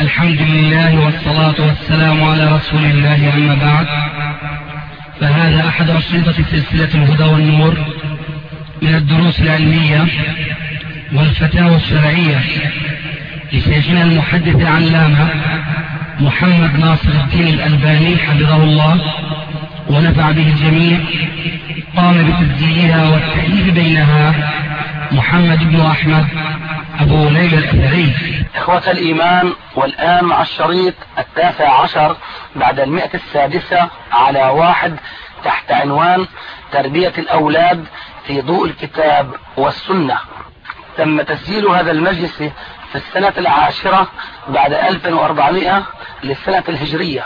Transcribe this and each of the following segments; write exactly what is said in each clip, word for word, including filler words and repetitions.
الحمد لله والصلاة والسلام على رسول الله، أما بعد، فهذا أحد أشرطة سلسلة الهدى والنور من الدروس العلمية والفتاوى الشرعية لشيخنا المحدث العلامة محمد ناصر الدين الألباني حفظه الله ونفع به الجميع. قام بتسجيلها والتأليف بينها محمد بن أحمد أبو ليلى الأثري. إخوة الإيمان، والآن مع الشريط التاسع عشر بعد المئة السادسة على واحد تحت عنوان تربية الأولاد في ضوء الكتاب والسنة. تم تسجيل هذا المجلس في السنة العاشرة بعد ألف وأربعمائة للسنة الهجرية.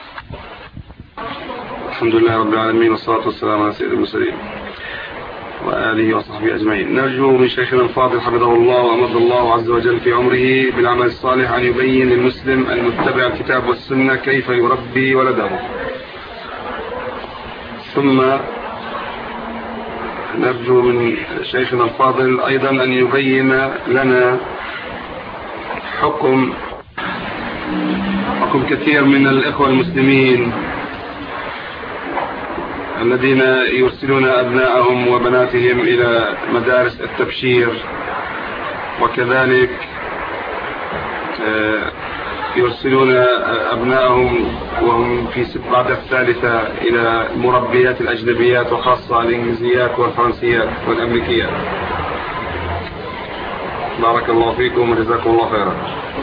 الحمد لله رب العالمين، والصلاة والسلام على سيد المرسلين وآله وصحبه أجمعين. نرجو من شيخنا الفاضل حفظه الله وأمد الله عز وجل في عمره بالعمل الصالح أن يبين للمسلم المتبع الكتاب والسنة كيف يربي ولده. ثم نرجو من شيخنا الفاضل أيضا أن يبين لنا حكم حكم كثير من الإخوة المسلمين الذين يرسلون أبناءهم وبناتهم إلى مدارس التبشير، وكذلك يرسلون أبناءهم وهم في بعد الثالثة إلى مربيات الأجنبيات، وخاصة الإنجليزيات والفرنسيات والأمريكيات. بارك الله فيكم وجزاكم الله خيرا.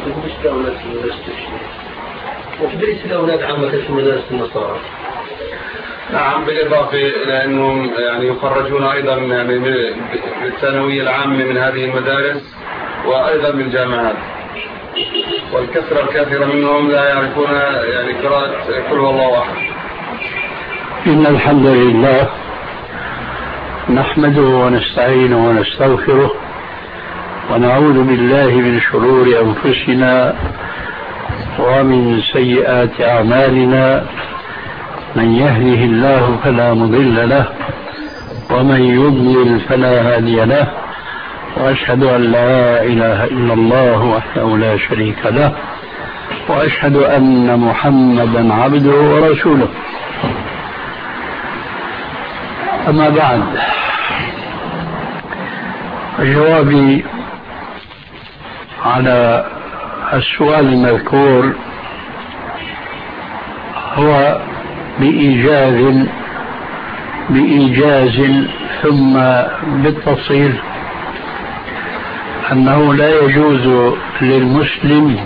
وتدريس الأولاد عامة في مدارس النصارى. نعم، بالإضافة إلى أنهم يعني يخرجون أيضا يعني من الثانوية العامة من هذه المدارس، وأيضا من الجامعات، والكثرة الكثيرة منهم لا يعرفون يعني قراءة قل هو الله أحد. إن الحمد لله نحمده ونستعينه ونستغفره، ونعوذ بالله من شرور أنفسنا ومن سيئات أعمالنا. من يهده الله فلا مضل له، ومن يضلل فلا هادي له، وأشهد أن لا إله إلا الله وحده لا شريك له، وأشهد أن محمدا عبده ورسوله. أما بعد، جوابي على السؤال المذكور هو بإيجاز بإيجاز ثم بالتفصيل أنه لا يجوز للمسلم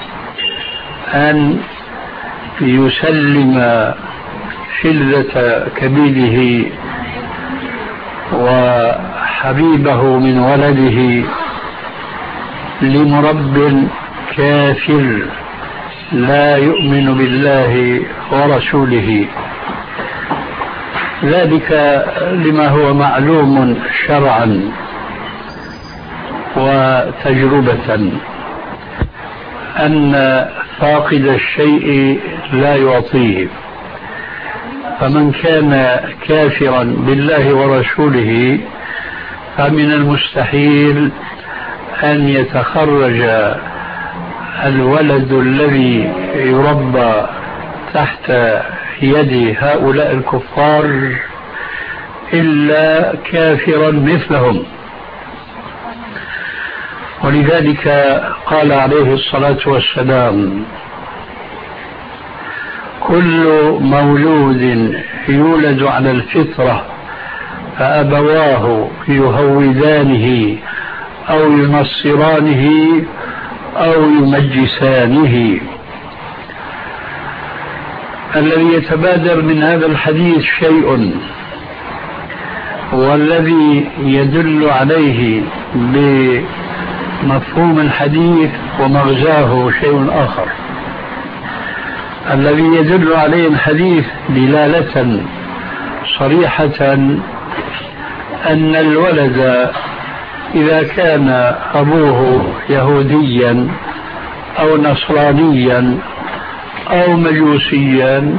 أن يسلم شلة كبيده وحبيبه من ولده لمرب كافر لا يؤمن بالله ورسوله، ذلك لما هو معلوم شرعا وتجربة أن فاقد الشيء لا يعطيه. فمن كان كافرا بالله ورسوله فمن المستحيل أن يتخرج الولد الذي يربى تحت يد هؤلاء الكفار إلا كافرا مثلهم. ولذلك قال عليه الصلاة والسلام: كل مولود يولد على الفطرة فأبواه يهودانه أو ينصرانه أو يمجسانه. الذي يتبادر من هذا الحديث شيء، والذي يدل عليه بمفهوم الحديث ومغزاه شيء آخر. الذي يدل عليه الحديث دلالة صريحة أن الولد إذا كان أبوه يهوديا أو نصرانيا أو مجوسيا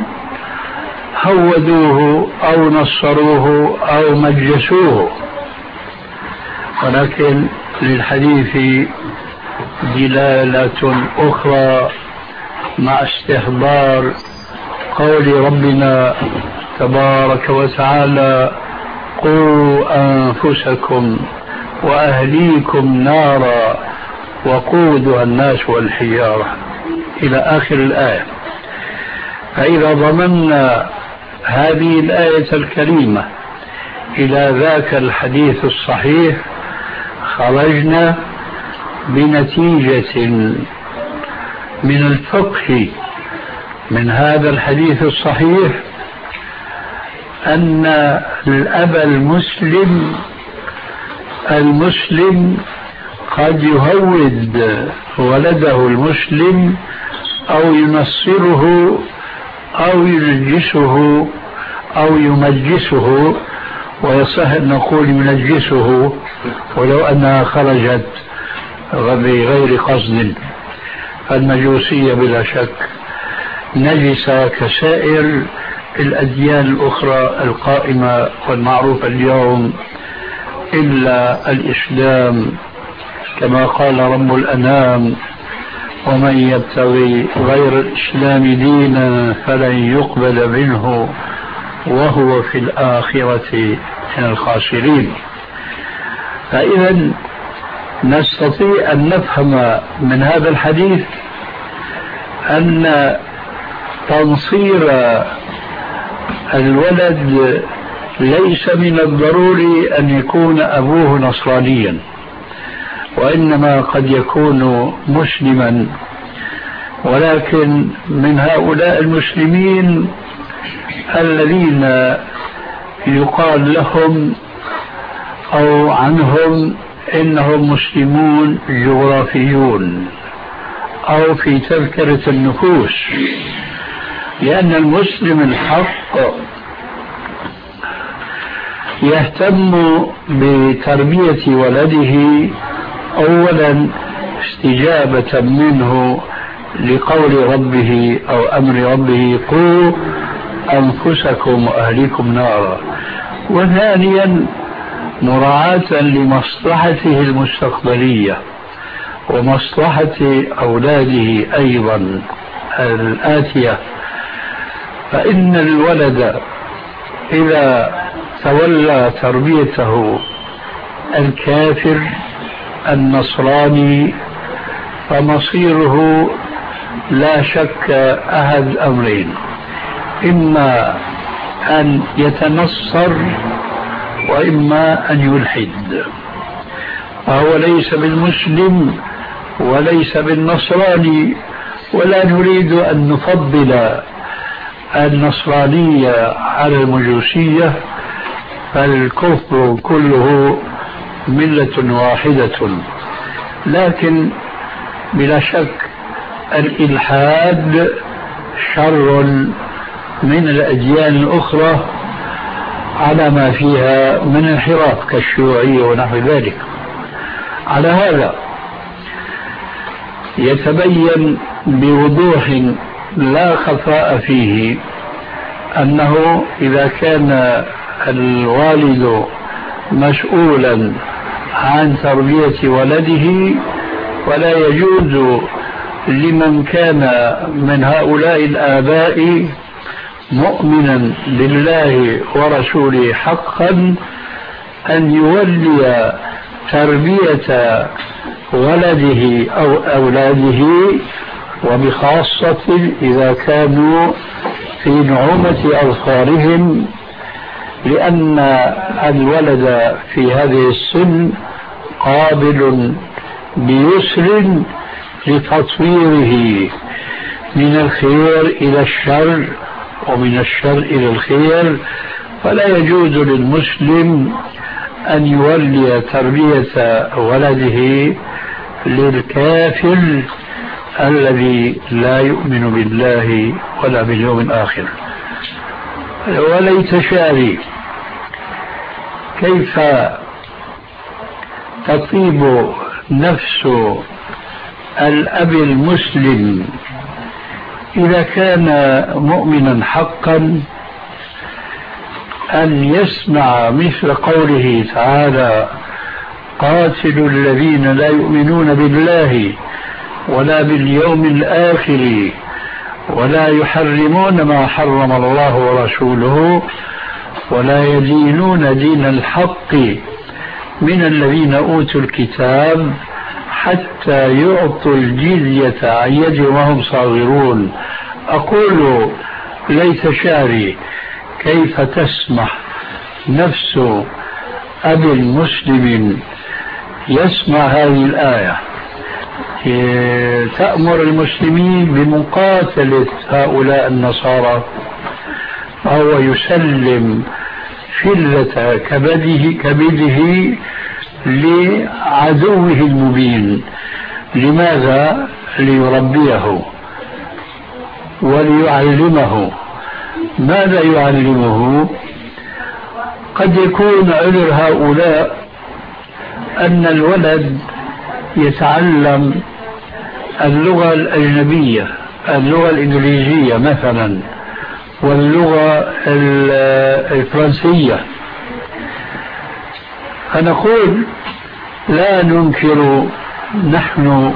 هودوه أو نصروه أو مجسوه. ولكن للحديث دلالة أخرى مع استحضار قول ربنا تبارك وتعالى: قوا أنفسكم وأهليكم نارا وقودها الناس والحجارة إلى آخر الآية. فإذا ضمننا هذه الآية الكريمة إلى ذاك الحديث الصحيح خرجنا بنتيجة من الفقه من هذا الحديث الصحيح أن الأب المسلم المسلم قد يهود ولده المسلم أو ينصره أو ينجسه أو يمجسه، ويصح أن نقول ينجسه ولو أنها خرجت بغير قصد. المجوسية بلا شك نجسة كسائر الأديان الأخرى القائمة والمعروفة اليوم إلا الإسلام، كما قال رب الأنام: ومن يبتغي غير الإسلام دينا فلن يقبل منه وهو في الآخرة من الخاسرين. فإذا نستطيع أن نفهم من هذا الحديث أن تنصير الولد ليس من الضروري أن يكون أبوه نصرانيا، وإنما قد يكون مسلما، ولكن من هؤلاء المسلمين الذين يقال لهم أو عنهم إنهم مسلمون جغرافيون أو في تذكرة النفوس، لأن المسلم الحق يهتم بتربية ولده أولا استجابة منه لقول ربه أو أمر ربه: قوا أنفسكم وأهليكم نارا، وثانيا مراعاة لمصلحته المستقبلية ومصلحة أولاده أيضا الآتية. فإن الولد إذا تولى تربيته الكافر النصراني فمصيره لا شك أحد أمرين: إما أن يتنصر وإما أن يلحد، فهو ليس بالمسلم وليس بالنصراني، ولا نريد أن نفضل النصرانية على المجوسية، فالكفر كله ملة واحدة. لكن بلا شك الإلحاد شر من الأديان الأخرى على ما فيها من انحراف كالشيوعية ونحو ذلك. على هذا يتبين بوضوح لا خفاء فيه أنه إذا كان الوالد مسؤولا عن تربية ولده ولا يجوز لمن كان من هؤلاء الآباء مؤمنا بالله ورسوله حقا أن يولي تربية ولده أو أولاده، وبخاصة إذا كانوا في نعومة أظفارهم، لأن الولد في هذه السن قابل بيسر لتطويره من الخير إلى الشر ومن الشر إلى الخير، فلا يجوز للمسلم أن يولي تربية ولده للكافر الذي لا يؤمن بالله ولا باليوم الآخر. وليت شعري كيف تطيب نفس الأب المسلم إذا كان مؤمنا حقا أن يسمع مثل قوله تعالى: قاتلوا الذين لا يؤمنون بالله ولا باليوم الآخر ولا يحرمون ما حرم الله ورسوله ولا يدينون دين الحق من الذين أوتوا الكتاب حتى يعطوا الجزية عن يد وهم صاغرون. أقول ليت شعري كيف تسمح نفس أبي المسلم يسمع هذه الآية تأمر المسلمين بمقاتلة هؤلاء النصارى، فهو يسلم فلة كبده, كبده لعدوه المبين. لماذا؟ ليربيه وليعلمه. ماذا يعلمه؟ قد يكون عذر هؤلاء أن الولد يتعلم اللغة الأجنبية، اللغة الإنجليزية مثلا، واللغة الفرنسية. فنقول لا ننكر نحن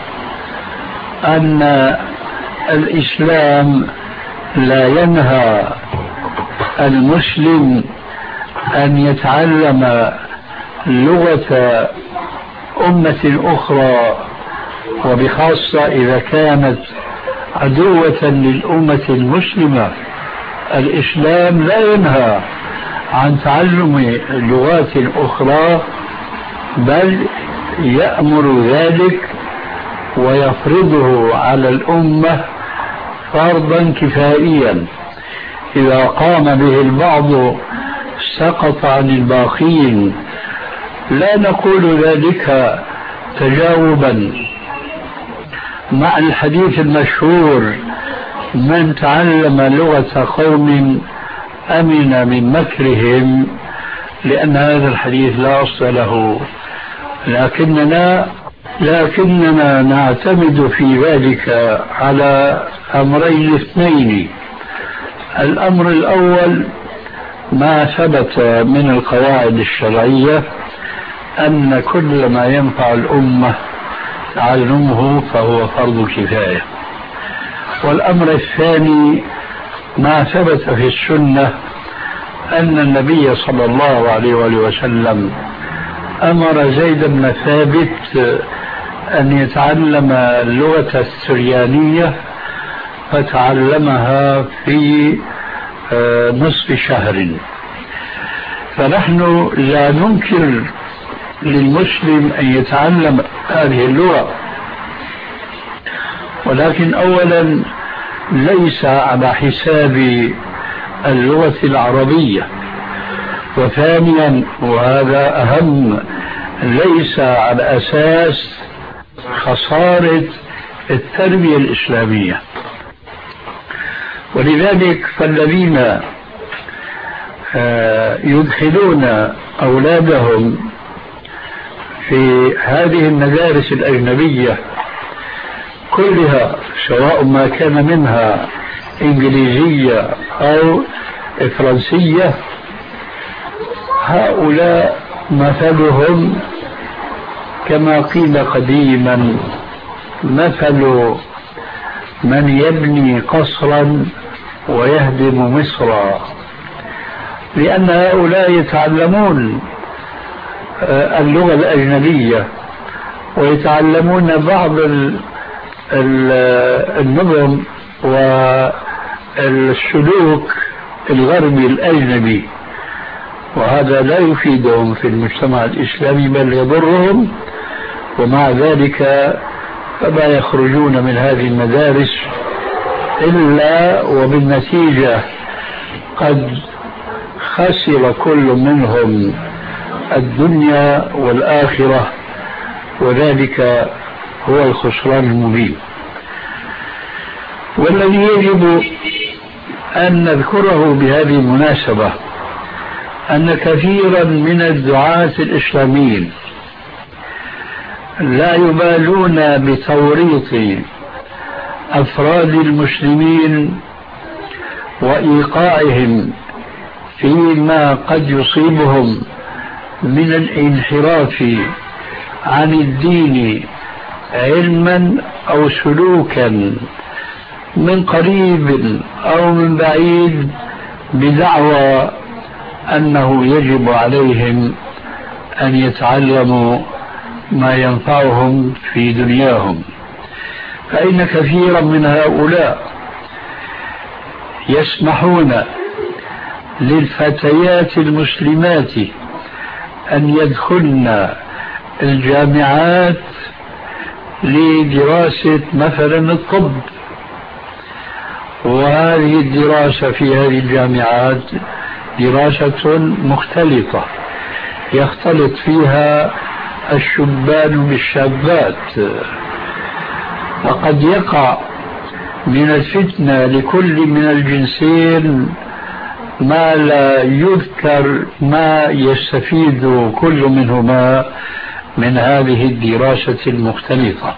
أن الإسلام لا ينهى المسلم أن يتعلم لغة أمة أخرى، وبخاصة إذا كانت عدوة للأمة المسلمة. الإسلام لا ينهى عن تعلم لغات أخرى، بل يأمر ذلك ويفرضه على الأمة فرضا كفائيا. إذا قام به البعض سقط عن الباقين. لا نقول ذلك تجاوبا مع الحديث المشهور: من تعلم لغة قوم أمن من مكرهم، لأن هذا الحديث لا أصل له. لكننا لكننا نعتمد في ذلك على أمرين اثنين. الأمر الأول ما ثبت من القواعد الشرعية أن كل ما ينفع الأمة تعلمه فهو فرض كفاية. والأمر الثاني ما ثبت في السنة أن النبي صلى الله عليه وآله وسلم أمر زيد بن ثابت أن يتعلم اللغة السريانية، فتعلمها في نصف شهر. فنحن لا ننكر للمسلم أن يتعلم هذه اللغة، ولكن أولا ليس على حساب اللغة العربية، وثانيا وهذا أهم ليس على أساس خسارة التربية الإسلامية. ولذلك فالذين يدخلون أولادهم في هذه المدارس الأجنبية كلها، سواء ما كان منها إنجليزية أو فرنسية، هؤلاء مثلهم كما قيل قديما: مثل من يبني قصرا ويهدم مصرا. لأن هؤلاء يتعلمون اللغة الأجنبية ويتعلمون بعض النظم والسلوك الغربي الأجنبي، وهذا لا يفيدهم في المجتمع الإسلامي بل يضرهم. ومع ذلك فما يخرجون من هذه المدارس إلا وبالنتيجة قد خسر كل منهم الدنيا والآخرة، وذلك هو الخسران المبين. والذي يجب أن نذكره بهذه المناسبة أن كثيرا من الدعاة الإسلاميين لا يبالون بتوريط أفراد المسلمين وإيقاعهم فيما قد يصيبهم من الانحراف عن الدين علما أو سلوكا من قريب أو من بعيد بدعوى أنه يجب عليهم أن يتعلموا ما ينفعهم في دنياهم. فإن كثيرا من هؤلاء يسمحون للفتيات المسلمات أن يدخلن الجامعات لدراسة مثلا الطب، وهذه الدراسة في هذه الجامعات دراسة مختلطة يختلط فيها الشبان بالشابات، وقد يقع من الفتنة لكل من الجنسين ما لا يذكر ما يستفيد كل منهما من هذه الدراسة المختلطة.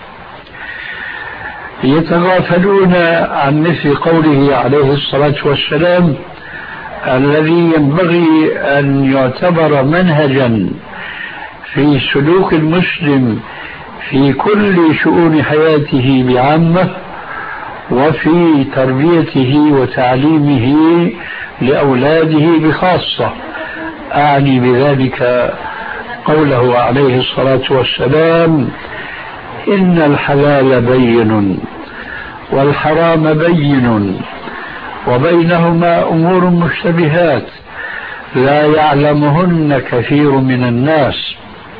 يتغافلون عن مثل قوله عليه الصلاة والسلام الذي ينبغي أن يعتبر منهجا في سلوك المسلم في كل شؤون حياته بعامة وفي تربيته وتعليمه لأولاده بخاصة. أعني بذلك قوله عليه الصلاة والسلام إن الحلال بين والحرام بين وبينهما أمور مشتبهات لا يعلمهن كثير من الناس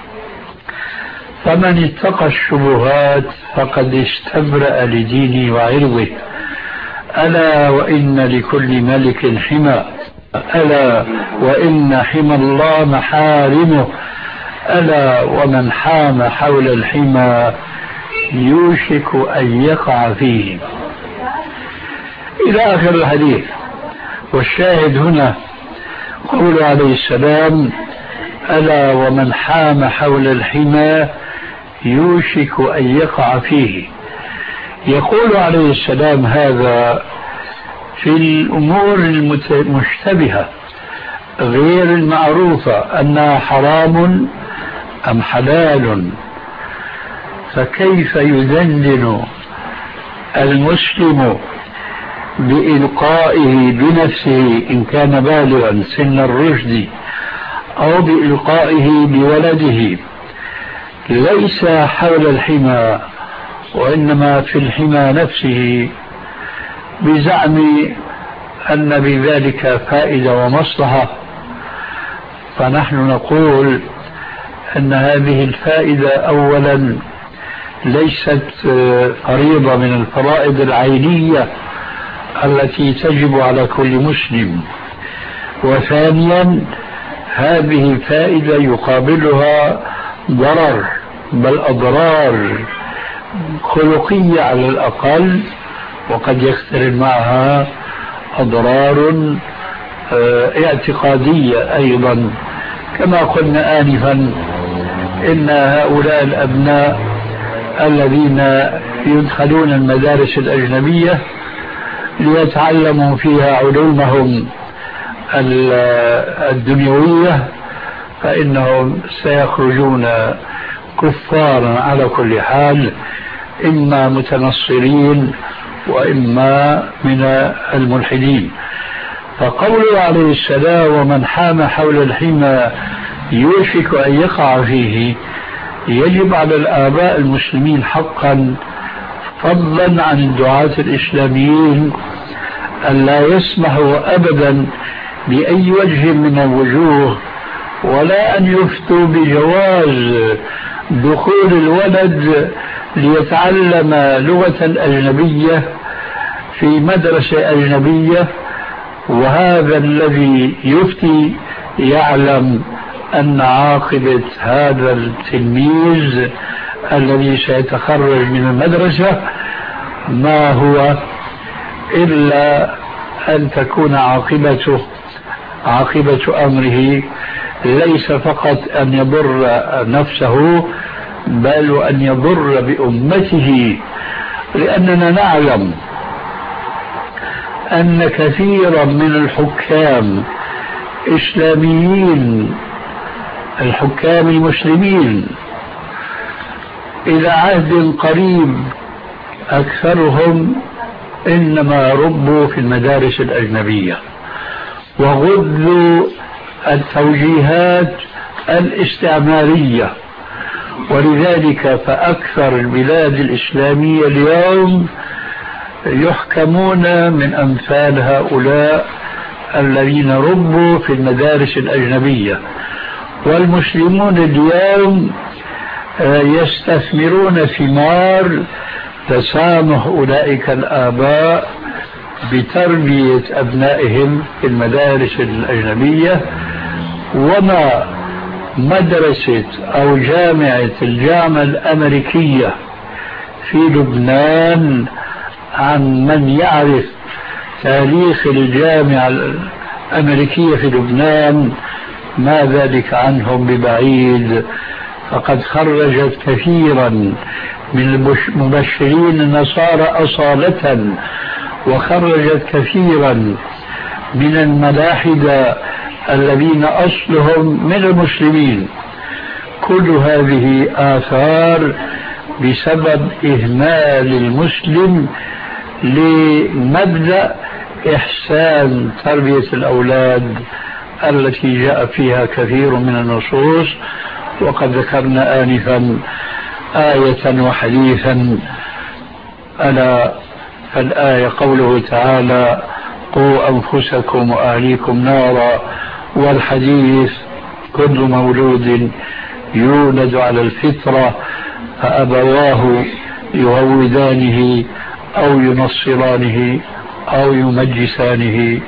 فمن اتقى الشبهات فقد استبرأ لدينه وعرضه ألا وإن لكل ملك حمى ألا وإن حمى الله محارمه ألا ومن حام حول الحمى يوشك أن يقع فيه، إلى آخر الحديث. والشاهد هنا قول عليه السلام ألا ومن حام حول الحمى يوشك أن يقع فيه. يقول عليه السلام هذا في الأمور المشتبهة غير المعروفة أنها حرام أم حلال، فكيف يذلل المسلم بإلقائه بنفسه إن كان بالغا سن الرشد أو بإلقائه بولده ليس حول الحمى وإنما في الحمى نفسه بزعم أن بذلك فائدة ومصلحة؟ فنحن نقول أن هذه الفائدة أولا ليست فريضة من الفرائض العينية التي تجب على كل مسلم، وثانيا هذه الفائدة يقابلها ضرر بل أضرار خلقية على الأقل، وقد يقترن معها أضرار اعتقادية أيضا. كما قلنا آنفا إن هؤلاء الأبناء الذين يدخلون المدارس الأجنبية ليتعلموا فيها علومهم الدنيوية فإنهم سيخرجون كفارا على كل حال، إما متنصرين وإما من الملحدين. فقوله عليه السلام ومن حام حول الحمى يوشك أن يقع فيه يجب على الآباء المسلمين حقا فضلا عن الدعاة الإسلاميين أن لا يسمحوا أبدا بأي وجه من الوجوه ولا أن يفتوا بجواز دخول الولد ليتعلم لغة أجنبية في مدرسة أجنبية، وهذا الذي يفتي يعلم أن عاقبة هذا التلميذ الذي سيتخرج من المدرسة ما هو إلا أن تكون عاقبته عاقبة أمره ليس فقط أن يضر نفسه بل وأن يضر بأمته، لأننا نعلم أن كثيرا من الحكام إسلاميين الحكام المسلمين إلى عهد قريب أكثرهم إنما ربوا في المدارس الأجنبية وغذوا التوجيهات الاستعمارية، ولذلك فأكثر البلاد الإسلامية اليوم يحكمون من أمثال هؤلاء الذين ربوا في المدارس الأجنبية. والمسلمون اليوم يستثمرون ثمار تسامح أولئك الآباء بتربية أبنائهم في المدارس الأجنبية. وما مدرسة أو جامعة الجامعة الأمريكية في لبنان، عن من يعرف تاريخ الجامعة الأمريكية في لبنان ما ذلك عنهم ببعيد، فقد خرجت كثيرا من المبشرين النصارى أصالة، وخرجت كثيرا من الملاحدة الذين أصلهم من المسلمين. كل هذه آثار بسبب إهمال المسلم لمبدأ إحسان تربية الأولاد التي جاء فيها كثير من النصوص. وقد ذكرنا آنفا آية وحديثا، ألا الآية قوله تعالى: قوا أنفسكم وأهليكم نارا، والحديث: كل مولود يولد على الفطرة فأبواه يهودانه أو ينصرانه أو يمجسانه.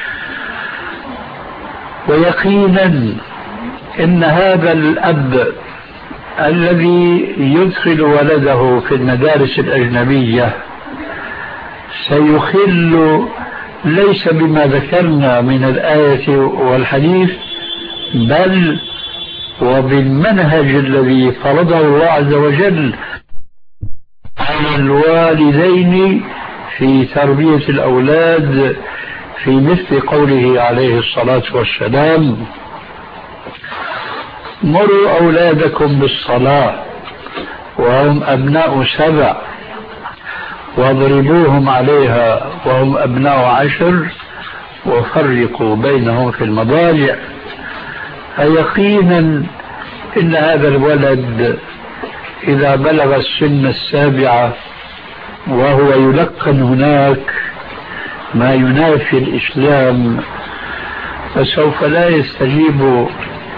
ويقينا إن هذا الأب الذي يدخل ولده في المدارس الأجنبية سيخل ليس بما ذكرنا من الآية والحديث، بل وبالمنهج الذي فرضه الله عز وجل على الوالدين في تربية الأولاد، في مثل قوله عليه الصلاة والسلام: مروا أولادكم بالصلاة وهم أبناء سبع واضربوهم عليها وهم أبناء عشر وفرقوا بينهم في المضاجع. فيقينا إن هذا الولد إذا بلغ السن السابعة وهو يلقن هناك ما ينافي الإسلام، فسوف لا يستجيب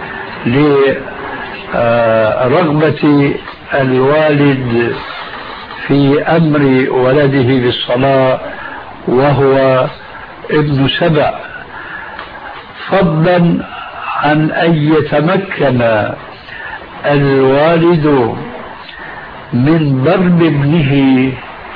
لرغبة الوالد في أمر ولده بالصلاة وهو ابن سبع، فضلا عن أن يتمكن الوالد من ضرب ابنه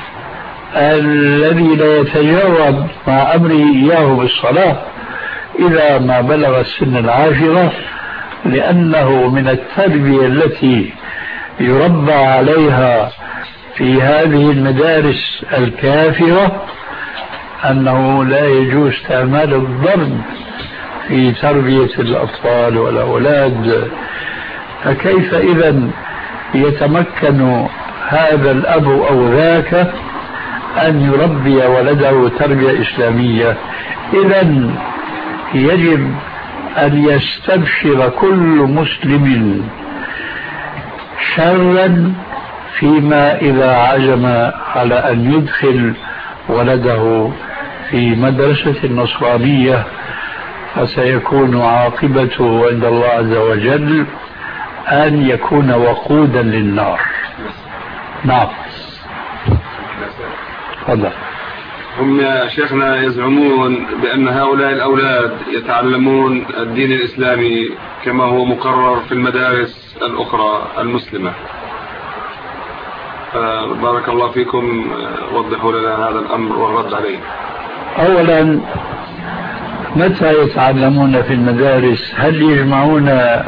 الذي لا يتجاوب مع أمره إياه بالصلاة إذا ما بلغ السن العاشرة، لأنه من التربية التي يربى عليها في هذه المدارس الكافرة أنه لا يجوز استعمال الضرب في تربية الأطفال والأولاد. فكيف إذن يتمكن هذا الأب أو ذاك أن يربي ولده تربية إسلامية؟ إذن يجب أن يستبشر كل مسلم شرا فيما إذا عزم على أن يدخل ولده في مدرسة نصرانية، فسيكون عاقبته عند الله عز وجل أن يكون وقودا للنار. نعم. تفضل. هم يا شيخنا يزعمون بأن هؤلاء الأولاد يتعلمون الدين الإسلامي كما هو مقرر في المدارس الأخرى المسلمة. بارك الله فيكم، وضحوا لنا هذا الأمر والرد عليه. أولا، متى يتعلمون في المدارس؟ هل يجمعون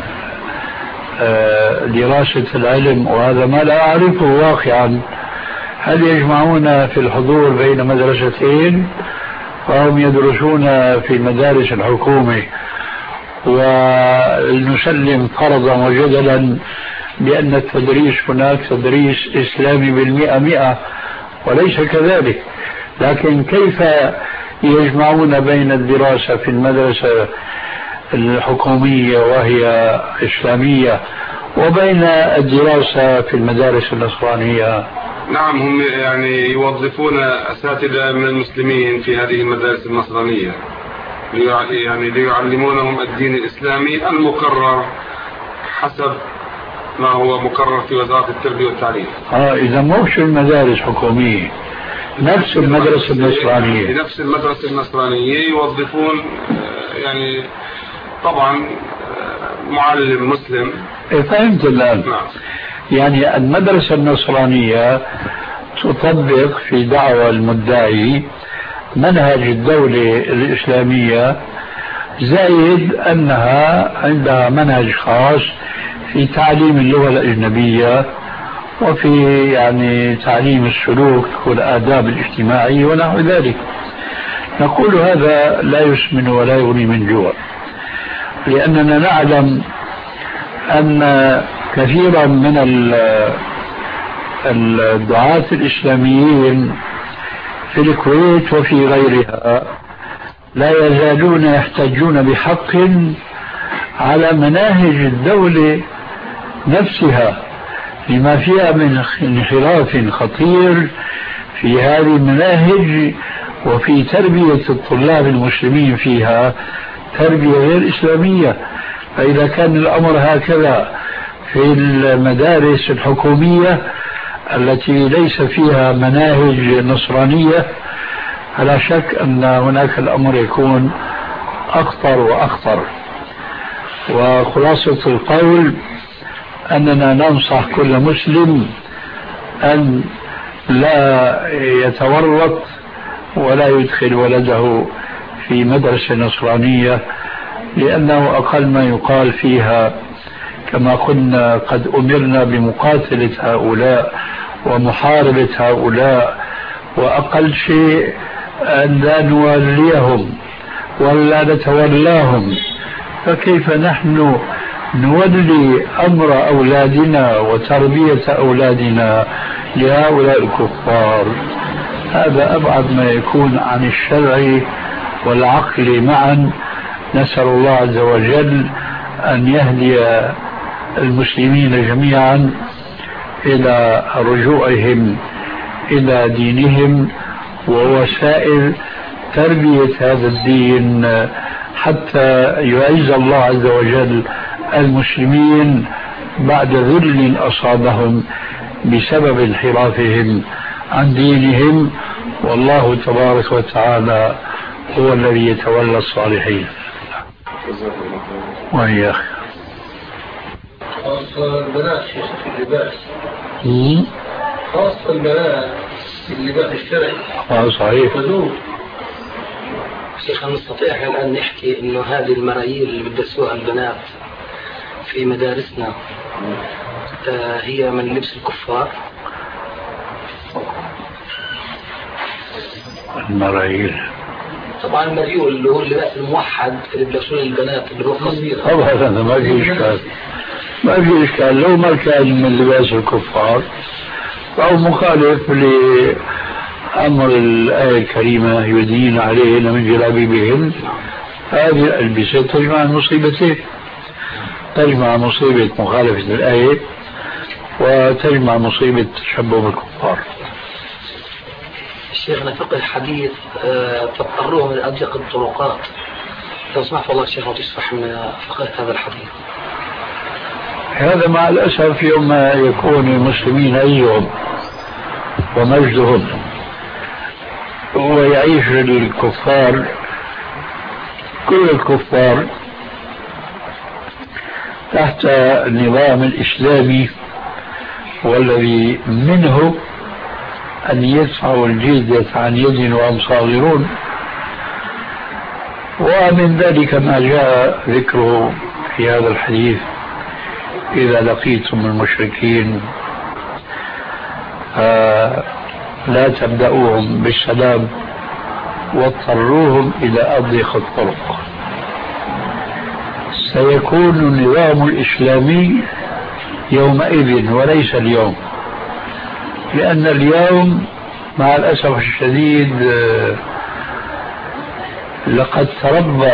دراسة العلم؟ وهذا ما لا أعرفه واقعا. هل يجمعون في الحضور بين مدرستين وهم يدرسون في المدارس الحكومة؟ ونسلم فرضا وجدلا بأن التدريس هناك تدريس إسلامي بالمئة مئة، وليس كذلك. لكن كيف يجمعون بين الدراسة في المدرسة الحكومية وهي إسلامية وبين الدراسة في المدارس النصرانية؟ نعم، هم يعني يوظفون أساتذة من المسلمين في هذه المدارس النصرانية يعني ليعلمونهم الدين الإسلامي المقرر حسب ما هو مقرر في وزارة التربية والتعليم. آه إذا مش المدارس حكومية، نفس المدرسة النصرانية نفس المدرسة النصرانية يوظفون يعني طبعا معلم مسلم. فهمت الآن. نعم. يعني المدرسة النصرانية تطبق في دعوى المدعي منهج الدولة الإسلامية، زائد أنها عندها منهج خاص في تعليم اللغة الأجنبية وفي يعني تعليم السلوك والآداب الاجتماعية ونحو ذلك. نقول هذا لا يسمن ولا يغني من جوع، لأننا نعلم أن كثيرا من الدعاة الإسلاميين في الكويت وفي غيرها لا يزالون يحتجون بحق على مناهج الدولة نفسها لما فيها من انحراف خطير في هذه المناهج وفي تربية الطلاب المسلمين فيها تربية غير إسلامية. فإذا كان الأمر هكذا في المدارس الحكومية التي ليس فيها مناهج نصرانية، فلا شك أن هناك الأمر يكون أخطر وأخطر. وخلاصة القول أننا ننصح كل مسلم أن لا يتورط ولا يدخل ولده في مدرسة نصرانية، لأنه أقل ما يقال فيها كما قلنا قد أمرنا بمقاتلة هؤلاء ومحاربة هؤلاء، وأقل شيء أن لا نوليهم ولا نتولاهم. فكيف نحن نولي أمر أولادنا وتربية أولادنا لهؤلاء الكفار؟ هذا أبعد ما يكون عن الشرع والعقل معا. نسأل الله عز وجل أن يهدي المسلمين جميعا إلى رجوعهم إلى دينهم ووسائل تربية هذا الدين حتى يعز الله عز وجل المسلمين بعد ذل أصابهم بسبب انحرافهم عن دينهم. والله تبارك وتعالى هو الذي يتولى الصالحين. وهي خاصة البنات في اللباس، خاصة البنات في اللباس الشرعي. اه صحيح. شيخ نستطيع الآن نحكي إنه هذه المرايير اللي بدسوها البنات في مدارسنا هي من لبس الكفار؟ المرايير طبعا المريول اللي هو اللباس الموحد اللي بيلبسوه البنات اللي هو قصير. طبعا هذا ما في إشكال، ما في إشكال لو ما كان من لباس الكفار أو مخالف لأمر الآية الكريمة يدين عليهن من جلابيبهن. هذه الألبسة تجمع المصيبتين، تجمع مصيبة مخالفة الآية وتجمع مصيبة تشبه بالكفار. شيخنا فقه الحديث تضطروا من أضيق الطرقات، لو سمحت والله شيخنا تشرح من فقه هذا الحديث. هذا مع الأسف يوم ما يكون المسلمين عزهم ومجدهم ويعيش الكفار كل الكفار تحت النظام الإسلامي، والذي منه أن يدفعوا الجزية عن يد وهم صاغرون. ومن ذلك ما جاء ذكره في هذا الحديث: إذا لقيتم المشركين لا تبدأوهم بالسلام واضطروهم إلى أضيق الطرق. سيكون النظام الإسلامي يومئذ وليس اليوم، لأن اليوم مع الأسف الشديد لقد تربى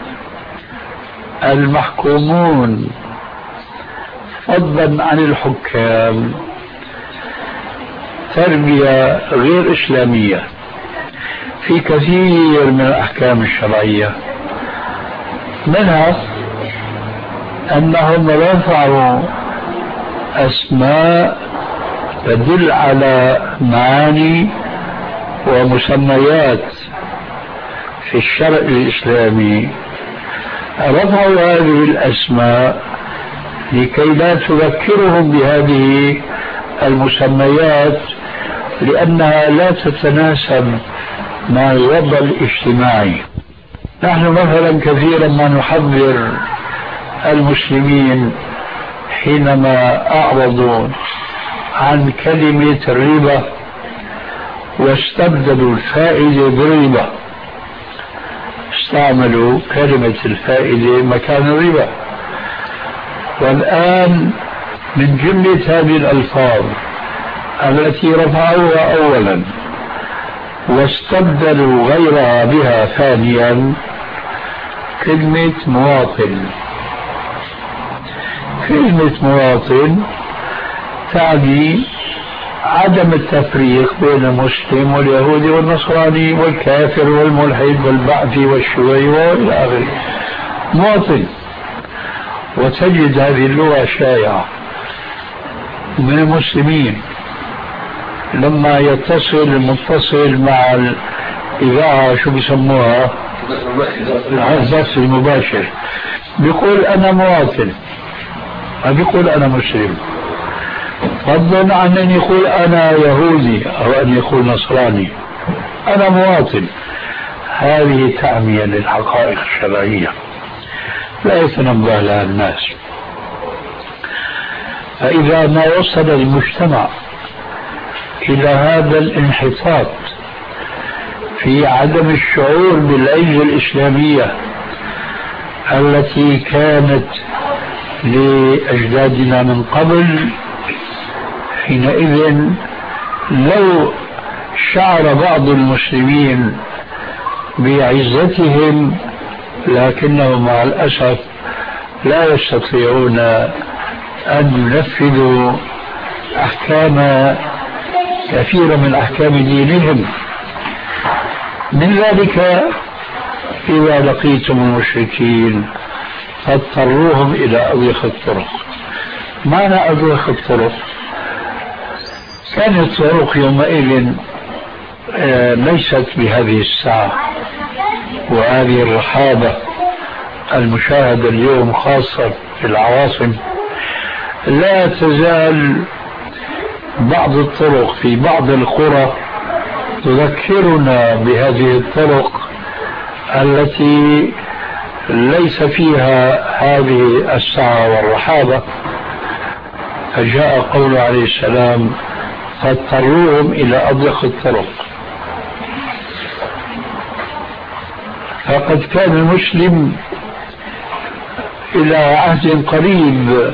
المحكومون فضلا عن الحكام تربية غير إسلامية في كثير من الأحكام الشرعية، منها أنهم رفعوا أسماء تدل على معاني ومسميات في الشرع الإسلامي، رفعوا هذه الأسماء لكي لا تذكرهم بهذه المسميات لأنها لا تتناسب مع الوضع الاجتماعي. نحن مثلا كثيرا ما نحذر المسلمين حينما أعرضوا عن كلمة الربا واستبدلوا الفائدة بالربا، استعملوا كلمة الفائدة مكان الربا. والآن من جملة هذه الألفاظ التي رفعوها أولا واستبدلوا غيرها بها ثانيا كلمة مواطن. كلمة مواطن تعني عدم التفريق بين المسلم واليهودي والنصراني والكافر والملحد والبعثي والشيوعي والى اخره. مواطن. وتجد هذه اللغة شائعة من المسلمين لما يتصل المتصل مع الإذاعة شو بيسموها البث المباشر بيقول أنا مواطن، ما بيقول أنا مسلم، فضلا عن أن يقول أنا يهودي أو أن يقول نصراني. أنا مواطن. هذه تعمية للحقائق الشرعية لا يتنبه لها الناس. فإذا ما وصل المجتمع إلى هذا الانحطاط في عدم الشعور بالعزة الإسلامية التي كانت لأجدادنا من قبل، حينئذ لو شعر بعض المسلمين بعزتهم لكنهم مع الأسف لا يستطيعون أن ينفذوا أحكام كثيرة من أحكام دينهم. من ذلك إذا لقيتم المشركين فاضطروهم إلى أضيق الطرق. معنى أضيق الطرق كانت الطرق يومئذ ليست بهذه السعة وهذه الرحابة المشاهدة اليوم خاصة في العواصم. لا تزال بعض الطرق في بعض القرى تذكرنا بهذه الطرق التي ليس فيها هذه السعة والرحابة. فجاء قول عليه السلام فاضطروهم إلى أضيق الطرق. فقد كان المسلم إلى عهد قريب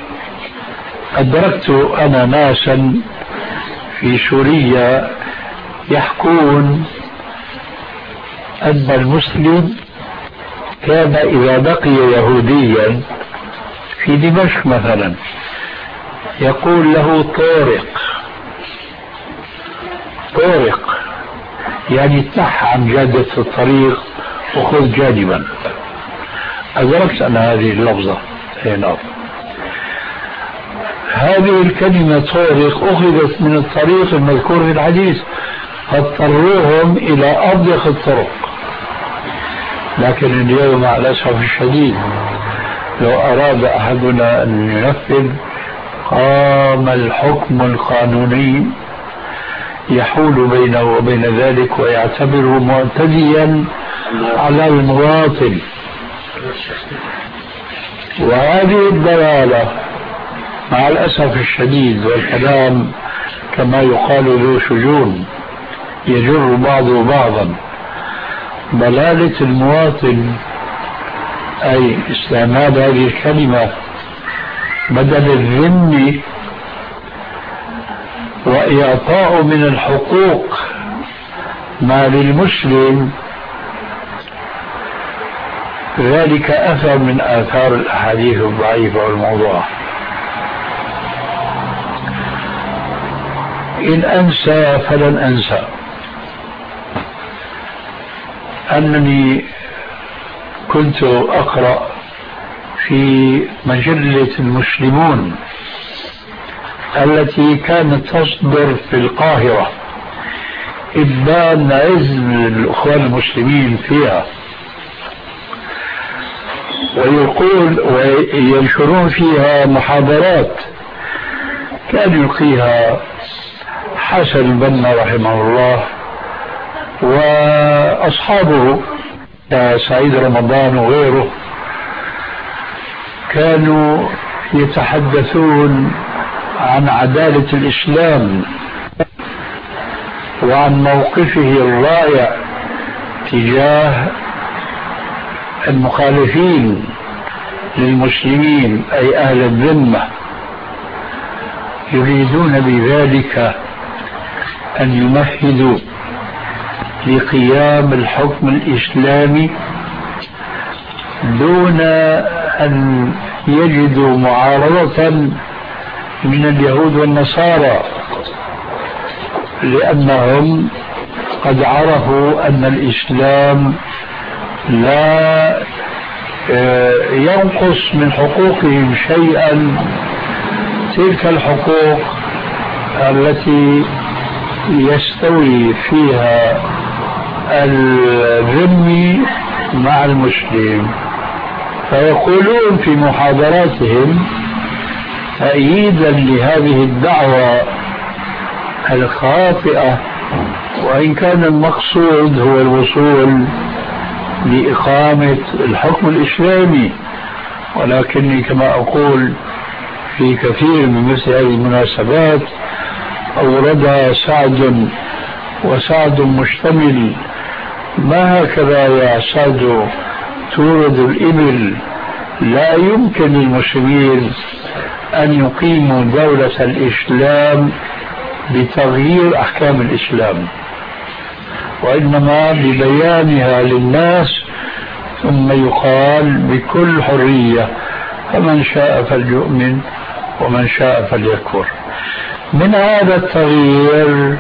أدركت أنا ناسا في سوريا يحكون أن المسلم كان إذا بقي يهوديا في دمشق مثلا يقول له طارق. طارق يعني تح عن جادة الطريق وخذ جانبا. أدركت أن هذه اللفظة هنا. هذه الكلمة طارق أخذت من الطريق المذكور في الحديث فاضطروهم إلى أضيق الطرق. لكن اليوم مع الأسف الشديد لو أراد أحدنا أن ينفذ قام الحكم القانوني يحول بينه وبين ذلك ويعتبره معتديا على المواطن. وهذه الضلالة مع الأسف الشديد والكلام كما يقال ذو شجون يجر بعضه بعضا. ضلالة المواطن أي استعمال هذه الكلمة بدل الذم وإعطاء من الحقوق ما للمسلم، ذلك أثر من آثار الأحاديث الضعيفة والموضوعة. إن أنسى فلن أنسى أنني كنت أقرأ في مجلة المسلمون التي كانت تصدر في القاهرة إبان عزم الأخوان المسلمين فيها، ويقول وينشرون فيها محاضرات كان يلقيها حسن البنا رحمه الله وأصحابه سعيد رمضان وغيره، كانوا يتحدثون عن عدالة الإسلام وعن موقفه الرائع تجاه المخالفين للمسلمين أي أهل الذمة، يريدون بذلك أن يمهدوا لقيام الحكم الإسلامي دون أن يجدوا معارضة من اليهود والنصارى، لأنهم قد عرفوا أن الإسلام لا ينقص من حقوقهم شيئا، تلك الحقوق التي يستوي فيها الذمي مع المسلم. فيقولون في محاضراتهم تأييدا لهذه الدعوة الخاطئة، وإن كان المقصود هو الوصول لإقامة الحكم الإسلامي، ولكني كما أقول في كثير من مثل هذه المناسبات أوردها سعد، وسعد مشتمل، ما هكذا يا سعد تورد الإبل. لا يمكن للمسلمين أن يقيموا دولة الإسلام بتغيير أحكام الإسلام، وإنما ببيانها للناس، ثم يقال بكل حرية فمن شاء فليؤمن ومن شاء فليكفر. من هذا التغيير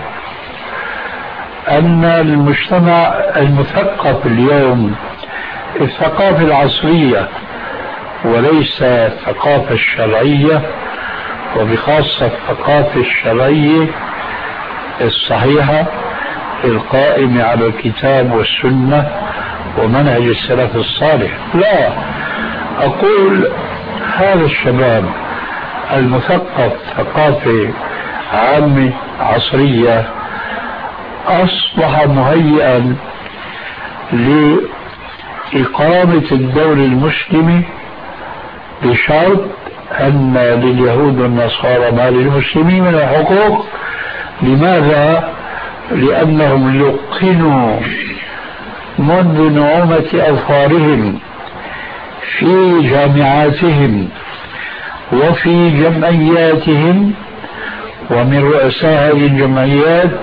أن المجتمع المثقف اليوم، الثقافة العصرية وليس الثقافة الشرعية، وبخاصة الثقافة الشرعية الصحيحة القائمة على الكتاب والسنة ومنهج السلف الصالح، لا، أقول هذا الشباب المثقف ثقافة عامة عصرية أصبح مهيئا لإقامة الدولة المسلمة بشرط أن لليهود والنصارى ما للمسلمين من الحقوق. لماذا؟ لأنهم لقنوا منذ نعومة أظفارهم في جامعاتهم وفي جمعياتهم ومن رؤساء هذه الجمعيات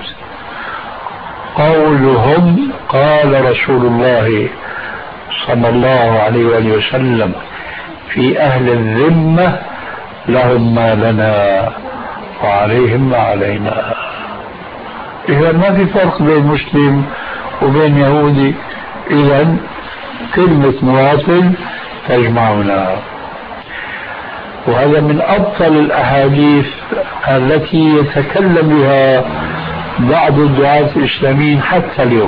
قولهم قال رسول الله صلى الله عليه وآله وسلم في أهل الذمة لهم ما لنا وعليهم ما علينا. إذا ما في فرق بين مسلم وبين يهودي، إذا كلمة مواطن تجمعنا. وهذا من أبطل الأحاديث التي يتكلم بها بعض الدعاة الإسلاميين حتى اليوم،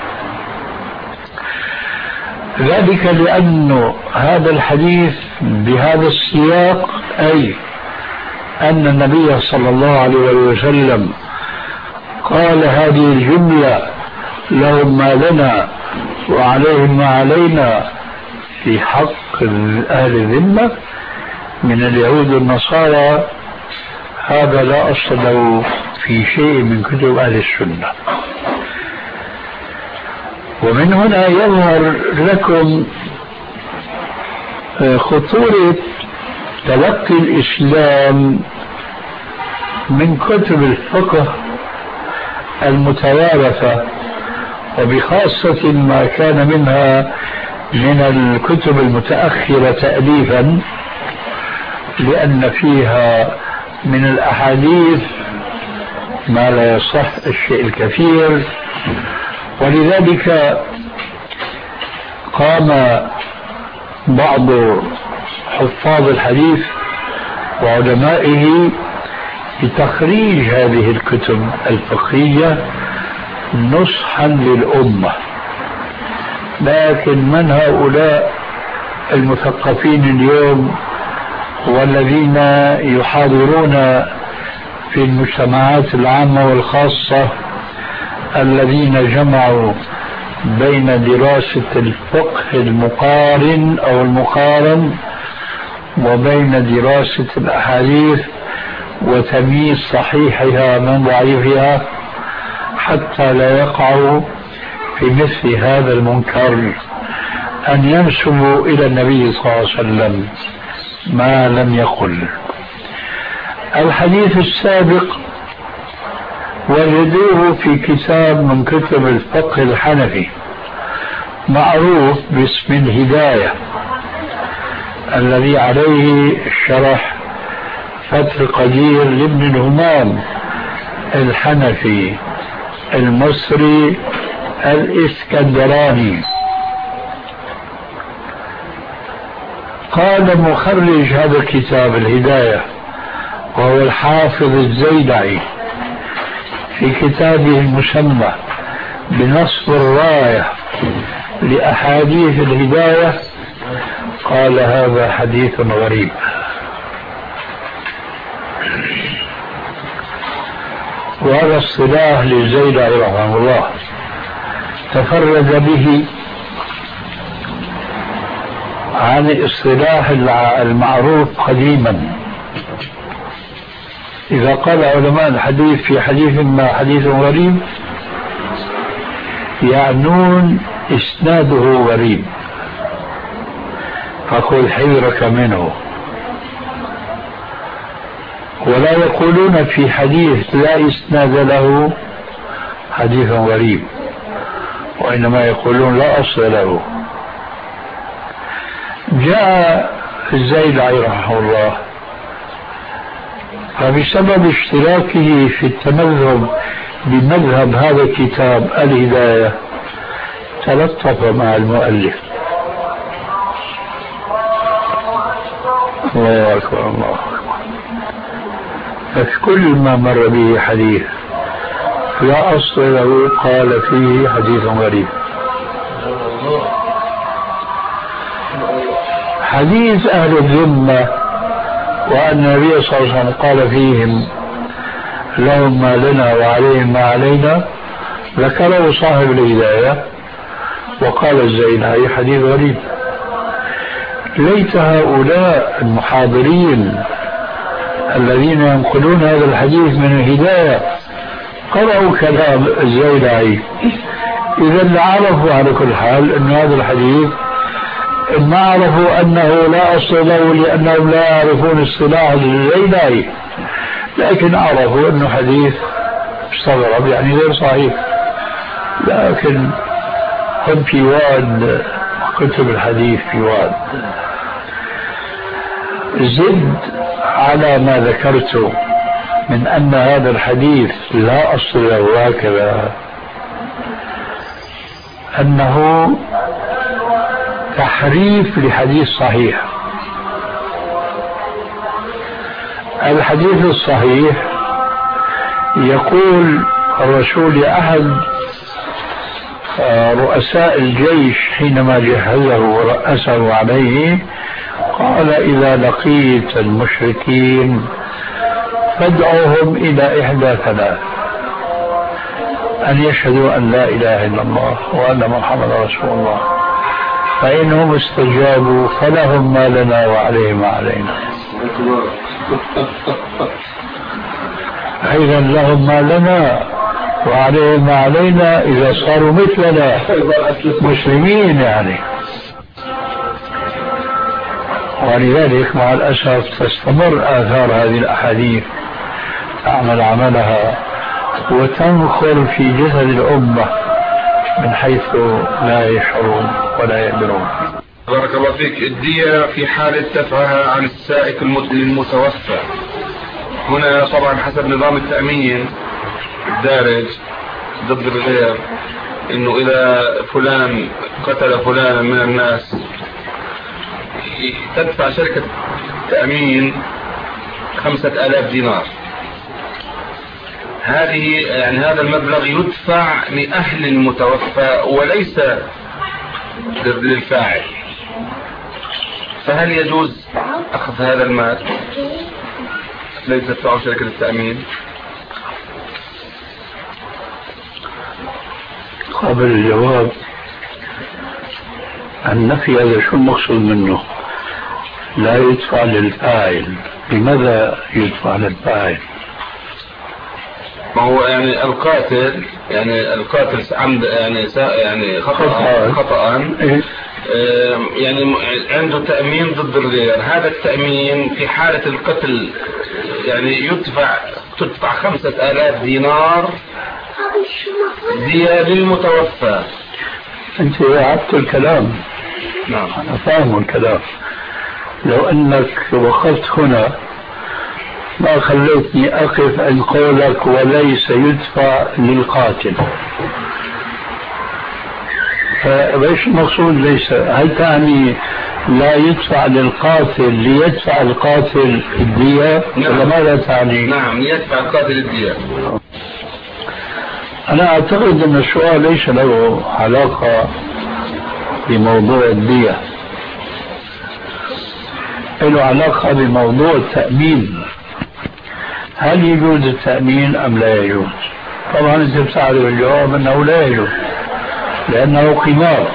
ذلك لأن هذا الحديث بهذا السياق، أي أن النبي صلى الله عليه وسلم قال هذه الجملة لهم ما لنا وعليهم ما علينا في حق أهل الذمة من اليهود والنصارى، هذا لا أصل له في شيء من كتب أهل السنة. ومن هنا يظهر لكم خطورة تلقي الإسلام من كتب الفقه المتوارثة، وبخاصة ما كان منها من الكتب المتأخرة تأليفا، لأن فيها من الأحاديث ما لا يصح الشيء الكثير. ولذلك قام بعض حفاظ الحديث وعلمائه بتخريج هذه الكتب الفقهية نصحا للأمة. لكن من هؤلاء المثقفين اليوم والذين يحاضرون في المجتمعات العامة والخاصة، الذين جمعوا بين دراسة الفقه المقارن أو المقارن وبين دراسة الأحاديث وتمييز صحيحها من ضعيفها، حتى لا يقعوا في مثل هذا المنكر أن ينسبوا إلى النبي صلى الله عليه وسلم ما لم يقل. الحديث السابق وجدوه في كتاب من كتب الفقه الحنفي معروف باسم الهداية، الذي عليه شرح فتح القدير لابن الهمام الحنفي المصري الإسكندراني. قال مخرج هذا الكتاب الهداية وهو الحافظ الزيدعي في كتابه المسمى بنصب الراية لأحاديث الهداية، قال هذا حديث غريب. وهذا اصطلاح للزيدعي رحمه الله تفرد به عن الاصطلاح المعروف قديما. إذا قال علماء الحديث في حديث ما حديث غريب يعنون إسناده غريب، فقل حذرك منه. ولا يقولون في حديث لا إسناد له حديث غريب، وإنما يقولون لا أصل له. جاء الزيدعي رحمه الله فبسبب اشتراكه في التمذهب بمذهب هذا الكتاب الهداية تلطف مع المؤلف. الله أكبر الله أكبر. ففي كل ما مر به حديث لا أصل له قال فيه حديث غريب. حديث أهل الذمة وأن النبي صلى الله عليه وسلم قال فيهم لهم ما لنا وعليهم ما علينا ذكره صاحب الهداية، وقال الزيدعي حديث غريب. ليت هؤلاء المحاضرين الذين ينقلون هذا الحديث من الهداية قرأوا كلام الزيدعي، إذا لعرفوا على كل حال أن هذا الحديث ما عرفوا أنه لا أصل له لأنهم لا يعرفون اصطلاح الزيدعي، لكن عرفوا أنه حديث مستغرب يعني غير صحيح. لكن هم في واد كتب الحديث في واد. زد على ما ذكرته من أن هذا الحديث لا أصل له هكذا، أنه تحريف لحديث صحيح. الحديث الصحيح يقول الرسول لأحد رؤساء الجيش حينما جهزه ورأسه عليه، قال إذا لقيت المشركين فادعوهم إلى إحدى ثلاث: أن يشهدوا أن لا إله إلا الله وأن محمد رسول الله، فإنهم استجابوا فلهم ما لنا وعليهم ما علينا. أيضا لهم ما لنا وعليهم ما علينا إذا صاروا مثلنا مسلمين يعني. ولذلك مع الأسف تستمر آثار هذه الأحاديث تعمل عملها وتنخر في جسد الأمة من حيث لا يشعرون ولا يقدرون. بارك الله فيك. الدية في حالة دفعها عن السائق المتوفى، هنا طبعا حسب نظام التأمين الدارج ضد الغير، انه اذا فلان قتل فلانا من الناس تدفع شركة التأمين خمسة آلاف دينار. هذه يعني هذا المبلغ يدفع لأهل المتوفى وليس للفاعل، فهل يجوز أخذ هذا المال ليس تدفعه شركة التأمين؟ قبل الجواب النفي هذا شو المقصود منه؟ لا يدفع للفاعل، لماذا يدفع للفاعل؟ ما هو يعني القاتل يعني القاتل عمد يعني يعني خطأ خطأ يعني عنده تأمين ضد الغير، هذا التأمين في حالة القتل يعني يدفع تدفع خمسة آلاف دينار دية للمتوفى. أنت وعدت الكلام. نعم أنا فاهم الكلام. لو أنك وقفت هنا ما خليتني أقف عند قولك وليس يدفع للقاتل، فايش المقصود ليس؟ هل تعني لا يدفع للقاتل ليدفع القاتل الدية؟ نعم. ولا ماذا تعني؟ نعم يدفع القاتل الدية. أنا أعتقد أن السؤال ليس له علاقة بموضوع الدية، له علاقة بموضوع التأمين. هل يجوز التأمين أم لا يجوز؟ طبعا أنت بتعرف الجواب أنه لا يجوز لأنه قمار،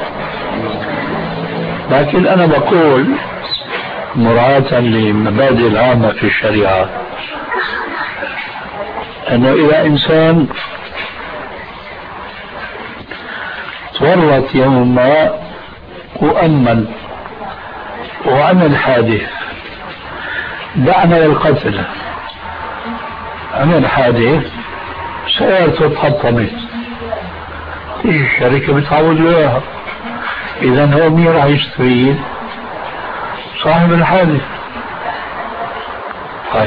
لكن أنا بقول مراعاة للمبادئ العامة في الشريعة أنه إذا إنسان تورط يوم ما وأمن وعمل حادث، دعنا للقتل، عمل حادث سيارته تحطمت، تيجي الشركة بتعوض وياها، إذا هو مين راح يستفيد؟ صاحب الحادث. طيب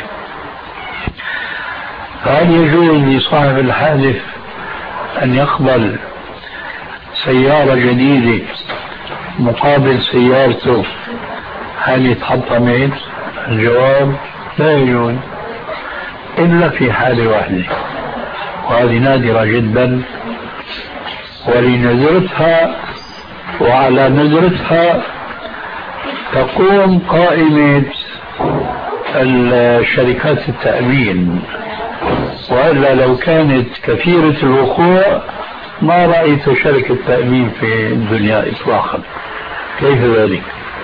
فهل يجوز لصاحب الحادث أن يقبل سيارة جديدة مقابل سيارته هل يتحطمت؟ الجواب لا يجوز إلا في حالة واحدة، وهذه نادرة جدا، ولنذرتها وعلى نذرتها تقوم قائمة الشركات التأمين، وإلا لو كانت كثيرة الوقوع ما رأيت شركة تأمين في الدنيا إطلاقا. كيف ذلك؟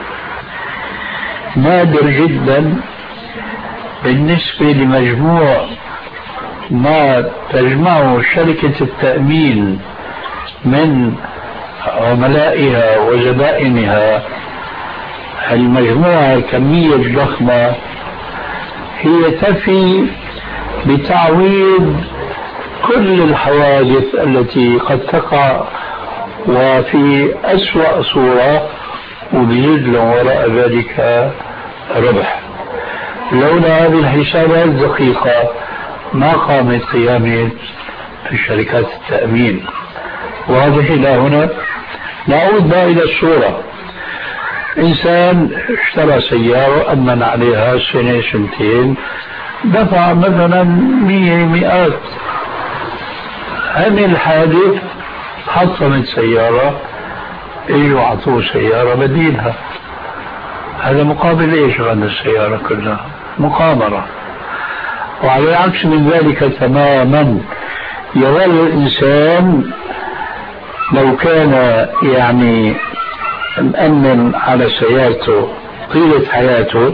نادر جدا بالنسبة لمجموع ما تجمعه شركة التأمين من عملائها وزبائنها، المجموعة الكمية الضخمة هي تفي بتعويض كل الحوادث التي قد تقع وفي أسوأ صورة، وبيزيد له وراء ذلك ربح. لولا هذه الحسابات الدقيقة ما قامت قيامة شركات التأمين. واضح إلى هنا؟ نعود بقى إلى الصورة. إنسان اشترى سيارة أمن عليها سنة سنتين، دفع مثلا مية مئات، عمل حادث حطمت سيارة، اجوا عطوه سيارة بديلها، هذا مقابل ايش عن السيارة كلها؟ مقامرة. وعلى العكس من ذلك تماما يظل الإنسان لو كان يعني مأمن على سيارته طيلة حياته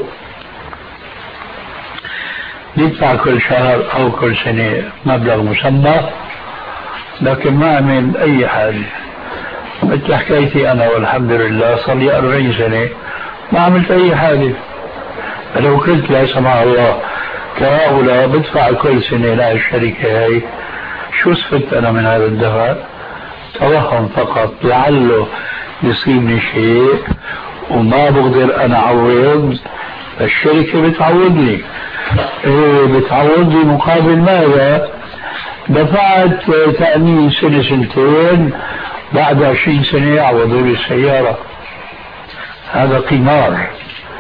يدفع كل شهر أو كل سنة مبلغ مسمى، لكن ما عمل أي حاجة. مثل حكايتي أنا والحمد لله صار لي أربعين سنة ما عملت أي حاجة. لو قلت لا سمح الله كهؤلاء بدفع كل سنة للشركة هاي، شو استفدت أنا من هذا الدفع؟ توهم فقط لعله يصيبني شيء وما بقدر أنا أعوض، الشركة بتعوضني. إيه بتعوضني مقابل ماذا؟ دفعت تأمين سنة سنتين، بعد عشرين سنة يعوضوا لي السيارة. هذا قمار.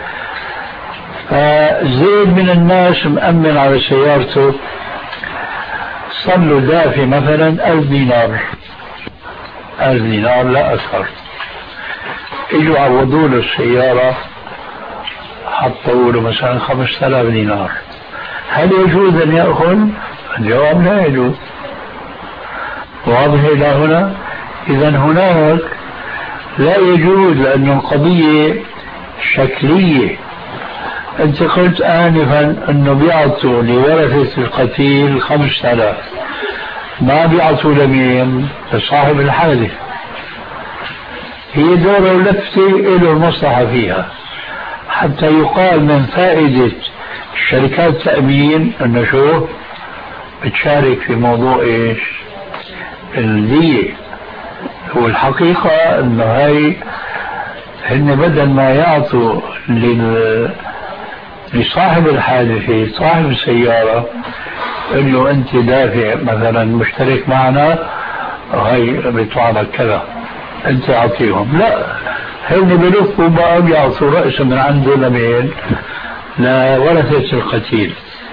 فزيد من الناس مأمن على سيارته، صار له دافع مثلا ألف دينار، ألف دينار لا أكثر، اجوا عوضوا له السيارة حطوا له مثلا خمسة آلاف دينار. هل يجوز أن يأخذ؟ الجواب لا يجوز. واضح إلى هنا؟ إذا هناك لا يجوز، لأن القضية شكلية. أنت قلت آنفا أنه بيعطوا لورثة القتيل خمسة آلاف، ما بيعطوا لمين؟ لصاحب الحادث. هي دورة ولفتة له المصلحة فيها، حتى يقال من فائدة شركات التأمين أنه شو بتشارك في موضوع إيش؟ الدية. والحقيقة أنه هاي هن بدل ما يعطوا لل... لصاحب الحادثة صاحب السيارة انه انت دافع مثلا مشترك معنا هاي بتوعدك كذا انت اعطيهم، لا، هن بلفوا بقى بيعطوا رأسه من عنده لمين؟ لورثة القتيل.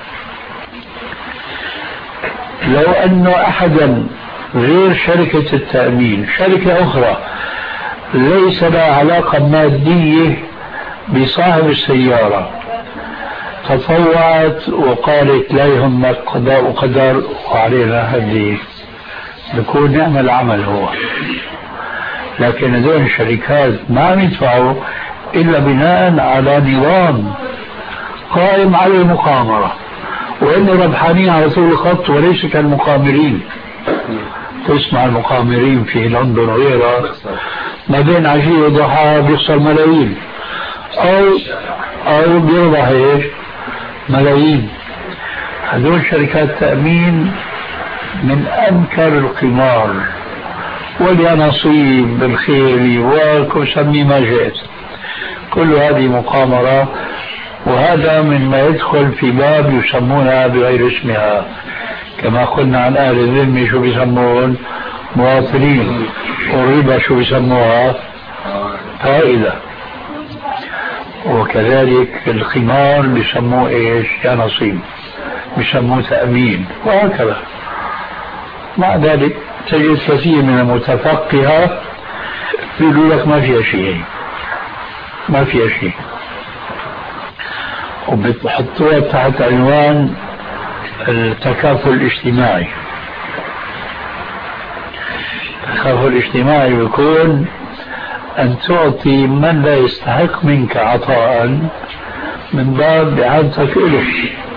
لو انه احدا غير شركة التأمين، شركة اخرى ليس لها علاقة مادية بصاحب السيارة، تطوعت وقالت لا يهمك قضاء وقدر وعلينا هدي، بكون نعم العمل هو. لكن هذول الشركات ما عم يدفعوا إلا بناء على نظام قائم على المقامرة، وإنه ربحانين على طول الخط وليس كالمقامرين. تسمع المقامرين في لندن وغيرها ما بين عشية وضحى بيخسر ملايين، أو أو بيربح إيش؟ ملايين. هذول شركات تأمين من أنكر القمار واليانصيب بالخير وسمي ما جئت، كل هذه مقامرة، وهذا مما يدخل في باب يسمونها بغير اسمها، كما قلنا عن أهل الذمة شو بيسمون؟ مواطنين. والربا شو بيسموها؟ فائدة. وكذلك القمار بيسموه ايش؟ يا نصيب، بيسموه تأمين، وهكذا. مع ذلك تجد كثير من المتفقهة يقولوا لك ما فيها شيء، ما فيها شيء، وبتحطوها تحت عنوان التكافل الاجتماعي. التكافل الاجتماعي بيكون أن تعطي من لا يستحق منك عطاء من باب إعادتك إليه،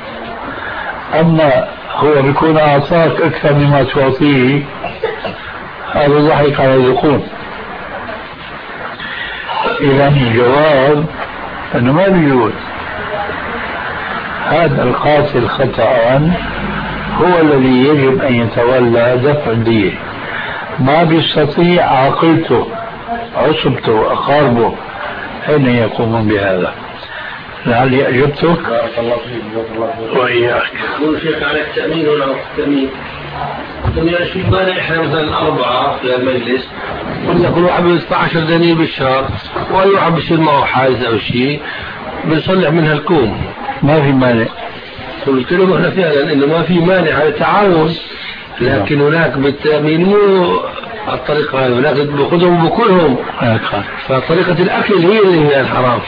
أما هو بيكون أعطاك أكثر مما تعطيه، هذا ضحك على الذقون. إذا الجواب أنه ما بيجوز. هذا القاتل خطأ هو الذي يجب أن يتولى دفع الدية، ما بيستطيع عاقلته عصبته أقاربه أين يقومون بهذا. لعلي أجبتك. بارك الله فيك. بارك الله فيك. وإياك. يقول شيخ على التأمين ولا التأمين؟ يعني شو مانع احنا مثلا أربعة في المجلس قلنا كل واحد بيدفع عشرة دنانير بالشهر، وأي واحد بيصير معه حادث أو شيء بنصلح منها الكوم، ما في مانع. قلت لهم احنا فعلا إنه ما في مانع على التعاون، لكن هناك بالتأمين مو الطريقة هذه، هناك بأخذهم بكلهم، فطريقة الأكل هي اللي هي الحرام.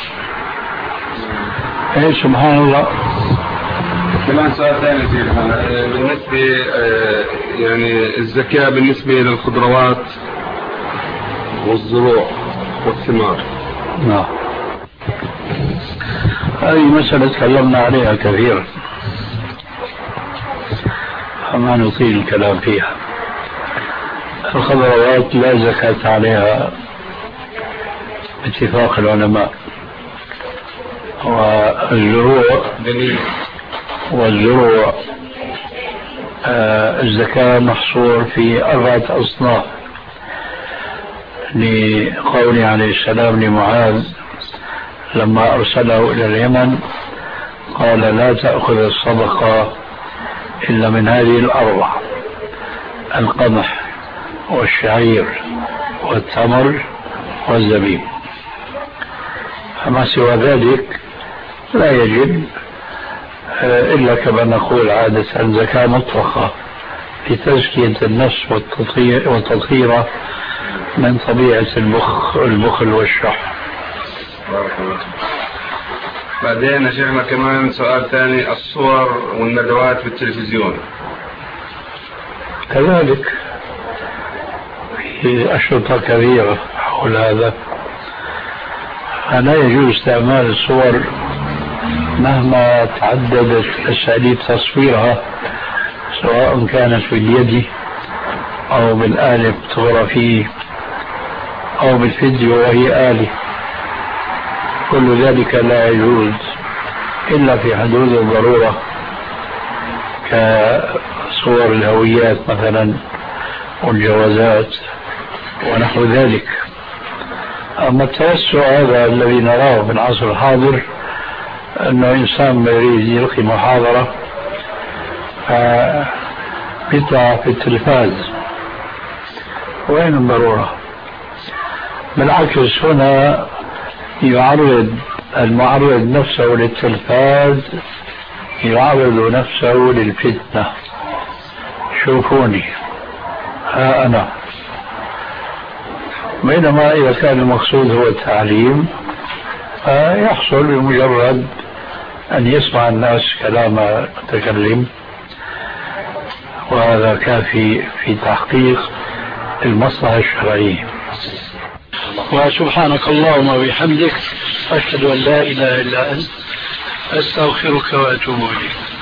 ايه سبحان الله. كمان سؤال ثاني بالنسبة يعني الزكاة بالنسبة للخضروات والزروع والثمار. نعم، هذه مسألة تكلمنا عليها كثيرا فما نطيل الكلام فيها. الخضروات لا زكاة عليها باتفاق العلماء، والزروع والزروع آه الزكاة محصور في أربعة أصناف، لقوله عليه السلام لمعاذ لما أرسله إلى اليمن قال لا تأخذ الصدقة إلا من هذه الأربع: القمح والشعير والتمر والزبيب، فما سوى ذلك لا يجب إلا كما نقول عادة زكاة مطلقة لتزكية النفس والتطهير من طبيعة البخل, البخل والشح. بعدين يا شيخنا كمان سؤال ثاني: الصور والندوات في التلفزيون كذلك في أشرطة كبيرة حول هذا، فلا يجوز استعمال الصور مهما تعددت أساليب تصويرها، سواء كانت باليد أو بالآلة الفوتوغرافية أو بالفيديو وهي آلة، كل ذلك لا يجوز إلا في حدود الضرورة، كصور الهويات مثلا والجوازات ونحو ذلك. أما التوسع هذا الذي نراه في العصر الحاضر، أنه إنسان يريد يلقي محاضرة بيطلع في التلفاز، وين الضرورة؟ بالعكس هنا يعرض المعرض نفسه للتلفاز، يعرض نفسه للفتنة. شوفوني ها أنا، بينما إذا كان المقصود هو التعليم يحصل بمجرد أن يسمع الناس كلام المتكلم، وهذا كافي في تحقيق المصلحة الشرعية. وسبحانك اللهم وبحمدك، أشهد أن لا إله إلا أنت، أستغفرك وأتوب إليك.